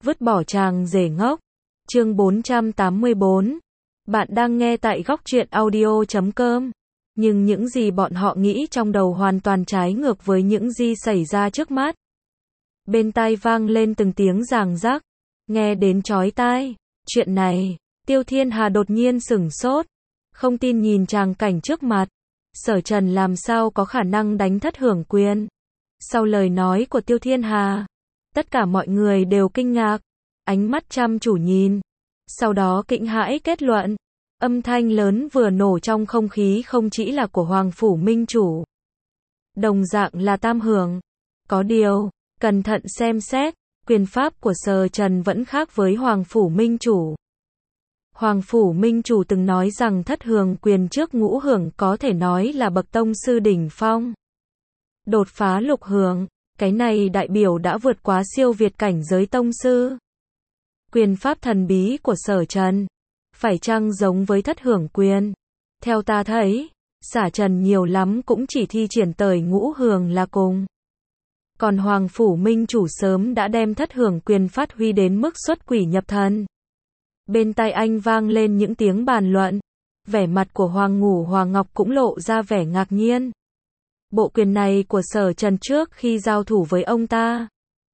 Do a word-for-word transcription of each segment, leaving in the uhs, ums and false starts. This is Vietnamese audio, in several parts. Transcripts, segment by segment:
Vứt bỏ chàng rể ngốc. Chương bốn trăm tám mươi bốn. Bạn đang nghe tại góc truyện audio chấm com. Nhưng những gì bọn họ nghĩ trong đầu hoàn toàn trái ngược với những gì xảy ra trước mắt. Bên tai vang lên từng tiếng ràng rắc, nghe đến chói tai. Chuyện này, Tiêu Thiên Hà đột nhiên sửng sốt, không tin nhìn tràng cảnh trước mặt. Sở Trần làm sao có khả năng đánh Thất Hưởng Quyền? Sau lời nói của Tiêu Thiên Hà, tất cả mọi người đều kinh ngạc, ánh mắt chăm chú nhìn. Sau đó kinh hãi kết luận, âm thanh lớn vừa nổ trong không khí không chỉ là của Hoàng Phủ Minh Chủ, đồng dạng là Tam Hưởng. Có điều, cẩn thận xem xét, quyền pháp của Sở Trần vẫn khác với Hoàng Phủ Minh Chủ. Hoàng Phủ Minh Chủ từng nói rằng Thất Hưởng Quyền trước Ngũ Hưởng có thể nói là bậc tông sư đỉnh phong. Đột phá Lục Hưởng, cái này đại biểu đã vượt quá siêu việt cảnh giới tông sư. Quyền pháp thần bí của Sở Trần, phải chăng giống với Thất Hưởng Quyền? Theo ta thấy, Sở Trần nhiều lắm cũng chỉ thi triển tới Ngũ Hưởng là cùng. Còn Hoàng Phủ Minh Chủ sớm đã đem Thất Hưởng Quyền phát huy đến mức xuất quỷ nhập thần. Bên tai anh vang lên những tiếng bàn luận, vẻ mặt của Hoàng Ngũ Hoàng Ngọc cũng lộ ra vẻ ngạc nhiên. Bộ quyền này của Sở Trần trước khi giao thủ với ông ta,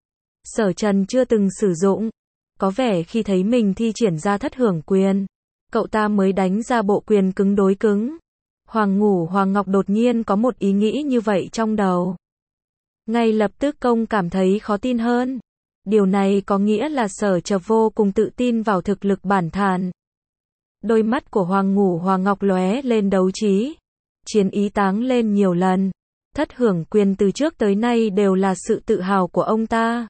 Sở Trần chưa từng sử dụng. Có vẻ khi thấy mình thi triển ra Thất Hưởng Quyền, cậu ta mới đánh ra bộ quyền cứng đối cứng. Hoàng Ngũ Hoàng Ngọc đột nhiên có một ý nghĩ như vậy trong đầu. Ngay lập tức công cảm thấy khó tin hơn. Điều này có nghĩa là Sở Trần vô cùng tự tin vào thực lực bản thân. Đôi mắt của Hoàng Ngũ Hoàng Ngọc lóe lên đấu trí, chiến ý táng lên nhiều lần. Thất Hưởng Quyền từ trước tới nay đều là sự tự hào của ông ta.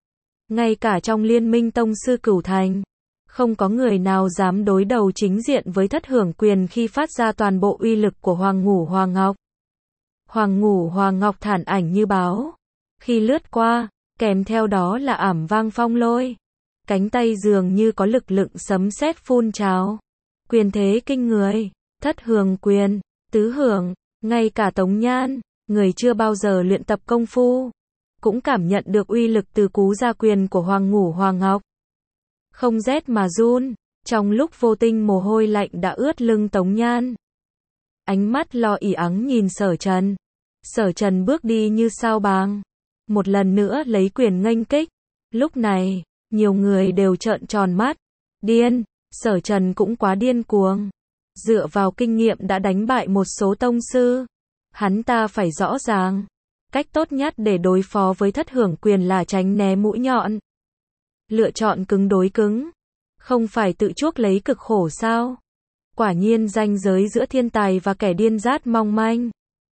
Ngay cả trong Liên minh Tông sư Cửu Thành, không có người nào dám đối đầu chính diện với Thất Hưởng Quyền khi phát ra toàn bộ uy lực của Hoàng Ngũ Hoàng Ngọc. Hoàng Ngũ Hoàng Ngọc thản ảnh như báo, khi lướt qua, kèm theo đó là ảm vang phong lôi. Cánh tay dường như có lực lượng sấm sét phun trào. Quyền thế kinh người, Thất Hưởng Quyền, tứ hưởng, ngay cả Tống Nhan, người chưa bao giờ luyện tập công phu, cũng cảm nhận được uy lực từ cú ra quyền của Hoàng Ngũ Hoàng Ngọc. Không rét mà run, trong lúc vô tình mồ hôi lạnh đã ướt lưng Tống Nhan. Ánh mắt lo ỉ ắng nhìn Sở Trần. Sở Trần bước đi như sao băng, một lần nữa lấy quyền nghênh kích. Lúc này, nhiều người đều trợn tròn mắt. Điên, Sở Trần cũng quá điên cuồng. Dựa vào kinh nghiệm đã đánh bại một số tông sư. Hắn ta phải rõ ràng, cách tốt nhất để đối phó với Thất Hưởng Quyền là tránh né mũi nhọn. Lựa chọn cứng đối cứng, không phải tự chuốc lấy cực khổ sao? Quả nhiên ranh giới giữa thiên tài và kẻ điên rát mong manh.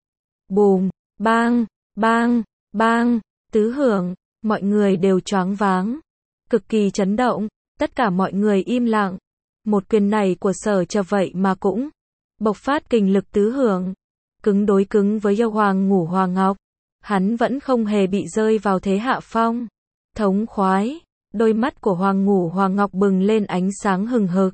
Bùm, bang, bang, bang, tứ hưởng, mọi người đều choáng váng, cực kỳ chấn động, tất cả mọi người im lặng. Một quyền này của Sở Trần vậy mà cũng bộc phát kình lực tứ hưởng, cứng đối cứng với yêu Hoàng Ngũ Hoàng Ngọc. Hắn vẫn không hề bị rơi vào thế hạ phong. Thống khoái, đôi mắt của Hoàng Ngũ Hoàng Ngọc bừng lên ánh sáng hừng hực.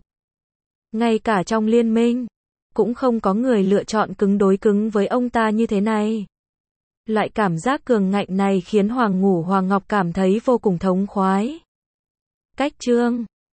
Ngay cả trong liên minh, cũng không có người lựa chọn cứng đối cứng với ông ta như thế này. Loại cảm giác cường ngạnh này khiến Hoàng Ngũ Hoàng Ngọc cảm thấy vô cùng thống khoái. Cách chương